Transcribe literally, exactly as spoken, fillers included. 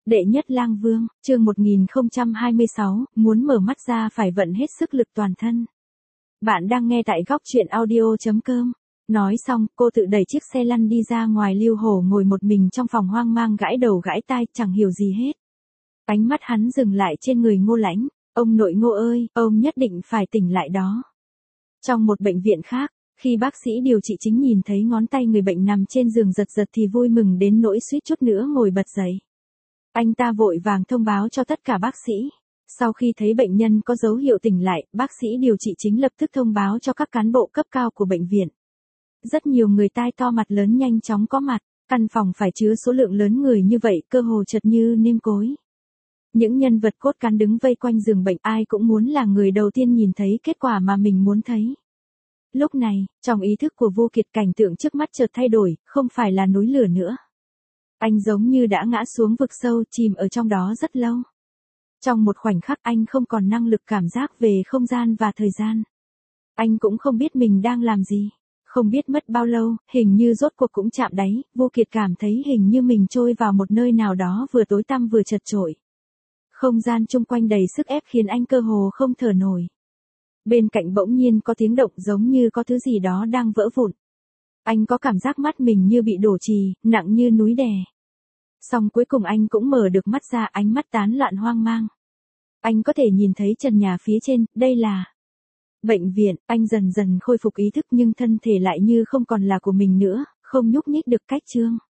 Đệ nhất lang vương, chương một nghìn không trăm hai mươi sáu, muốn mở mắt ra phải vận hết sức lực toàn thân. Bạn đang nghe tại góc truyện audio chấm com. Nói xong, cô tự đẩy chiếc xe lăn đi ra ngoài. Lưu Hổ ngồi một mình trong phòng hoang mang gãi đầu gãi tai, chẳng hiểu gì hết. Ánh mắt hắn dừng lại trên người Ngô Lãnh. Ông nội Ngô ơi, ông nhất định phải tỉnh lại đó. Trong một bệnh viện khác, khi bác sĩ điều trị chính nhìn thấy ngón tay người bệnh nằm trên giường giật giật thì vui mừng đến nỗi suýt chút nữa ngồi bật dậy. Anh ta vội vàng thông báo cho tất cả bác sĩ. Sau khi thấy bệnh nhân có dấu hiệu tỉnh lại, bác sĩ điều trị chính lập tức thông báo cho các cán bộ cấp cao của bệnh viện. Rất nhiều người tai to mặt lớn nhanh chóng có mặt, căn phòng phải chứa số lượng lớn người như vậy cơ hồ chật như nêm cối. Những nhân vật cốt cán đứng vây quanh giường bệnh, ai cũng muốn là người đầu tiên nhìn thấy kết quả mà mình muốn thấy. Lúc này, trong ý thức của Vô Kiệt, cảnh tượng trước mắt chợt thay đổi, không phải là núi lửa nữa. Anh giống như đã ngã xuống vực sâu, chìm ở trong đó rất lâu. Trong một khoảnh khắc anh không còn năng lực cảm giác về không gian và thời gian. Anh cũng không biết mình đang làm gì. Không biết mất bao lâu, hình như rốt cuộc cũng chạm đáy, Vô Kiệt cảm thấy hình như mình trôi vào một nơi nào đó vừa tối tăm vừa chật chội. Không gian chung quanh đầy sức ép khiến anh cơ hồ không thở nổi. Bên cạnh bỗng nhiên có tiếng động giống như có thứ gì đó đang vỡ vụn. Anh có cảm giác mắt mình như bị đổ trì, nặng như núi đè. Xong cuối cùng anh cũng mở được mắt ra, ánh mắt tán loạn hoang mang. Anh có thể nhìn thấy trần nhà phía trên, đây là bệnh viện. Anh dần dần khôi phục ý thức nhưng thân thể lại như không còn là của mình nữa, không nhúc nhích được. Cách chương